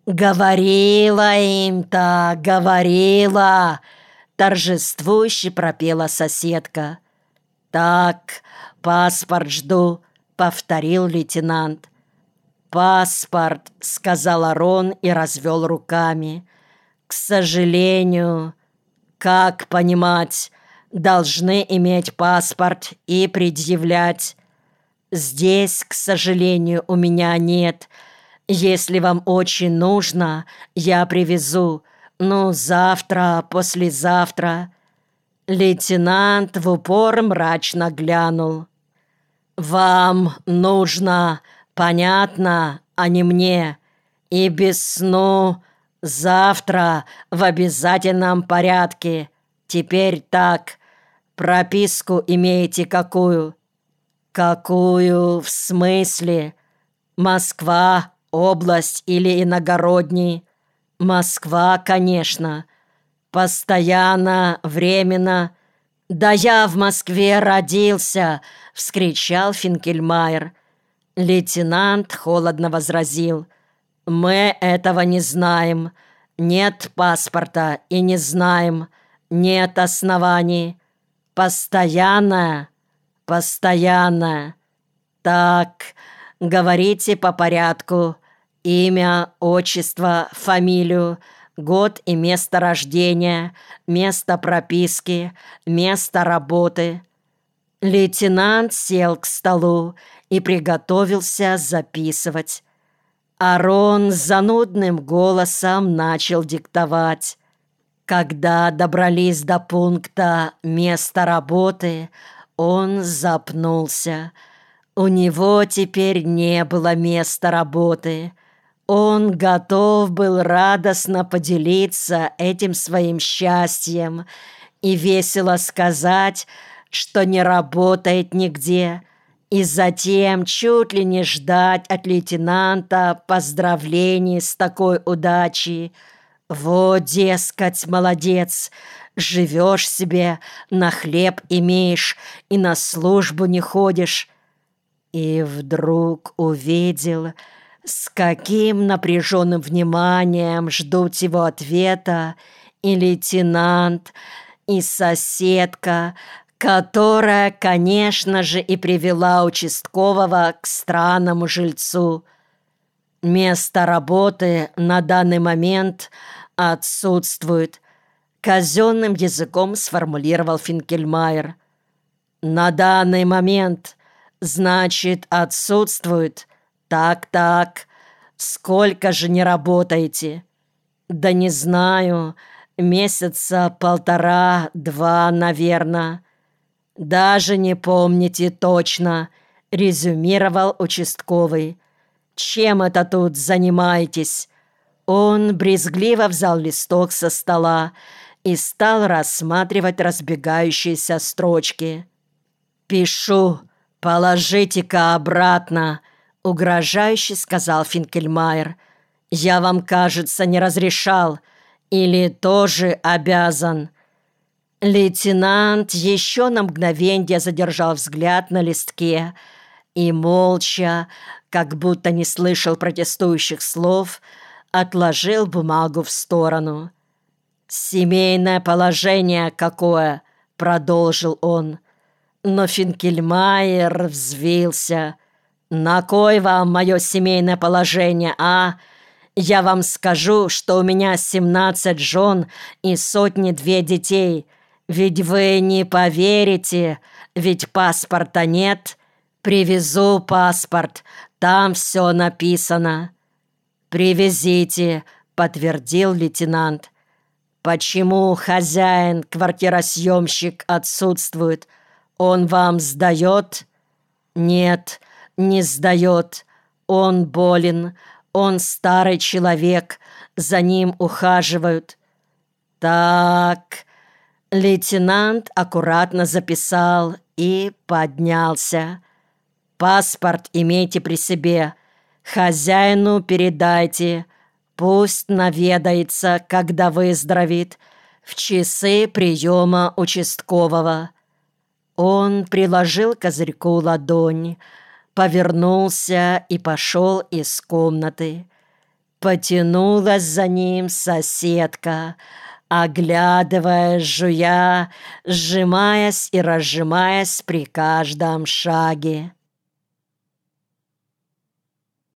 «Говорила им-то, говорила!» — торжествующе пропела соседка. «Так, паспорт жду», — повторил лейтенант. «Паспорт», — сказал Арон и развел руками. «К сожалению, как понимать, должны иметь паспорт и предъявлять. Здесь, к сожалению, у меня нет. Если вам очень нужно, я привезу. Ну, завтра, послезавтра». Лейтенант в упор мрачно глянул. «Вам нужно, понятно, а не мне. И без сну завтра в обязательном порядке. Теперь так, прописку имеете какую?» «Какую в смысле? Москва, область или иногородний?» «Москва, конечно. Постоянно, временно». «Да я в Москве родился!» — вскричал Финкельмайер. Лейтенант холодно возразил. «Мы этого не знаем. Нет паспорта и не знаем. Нет оснований. Постоянно, постоянно. Так, говорите по порядку. Имя, отчество, фамилию, год и место рождения, место прописки, место работы». Лейтенант сел к столу и приготовился записывать. Арон занудным голосом начал диктовать. Когда добрались до пункта «Место работы», он запнулся. У него теперь не было места работы. Он готов был радостно поделиться этим своим счастьем и весело сказать, что не работает нигде, и затем чуть ли не ждать от лейтенанта поздравлений с такой удачей. Вот, дескать, молодец, живешь себе, на хлеб имеешь и на службу не ходишь. И вдруг увидел, с каким напряженным вниманием ждут его ответа и лейтенант, и соседка, которая, конечно же, и привела участкового к странному жильцу. «Место работы на данный момент отсутствует», — казенным языком сформулировал Финкельмайер. «На данный момент, значит, отсутствует. Так. Сколько же не работаете?» «Да не знаю. Месяца 1,5-2, наверное». «Даже не помните точно», — резюмировал участковый. «Чем это тут занимаетесь?» Он брезгливо взял листок со стола и стал рассматривать разбегающиеся строчки. «Пишу, положите-ка обратно», — угрожающе сказал Финкельмайер. «Я вам, кажется, не разрешал или тоже обязан». Лейтенант еще на мгновенье задержал взгляд на листке и молча, как будто не слышал протестующих слов, отложил бумагу в сторону. «Семейное положение какое!» — продолжил он. Но Финкельмайер взвился. «На кой вам мое семейное положение, а? Я вам скажу, что у меня 17 жен и 102 детей. Ведь вы не поверите, ведь паспорта нет. Привезу паспорт, там все написано». «Привезите», — подтвердил лейтенант. «Почему хозяин, квартиросъемщик, отсутствует? Он вам сдает?» «Нет, не сдает. Он болен, он старый человек, за ним ухаживают». «Так...» Лейтенант аккуратно записал и поднялся. «Паспорт имейте при себе. Хозяину передайте. Пусть наведается, когда выздоровеет, в часы приема участкового». Он приложил к козырьку ладонь, повернулся и пошел из комнаты. Потянулась за ним соседка, оглядывая, жуя, сжимаясь и разжимаясь при каждом шаге.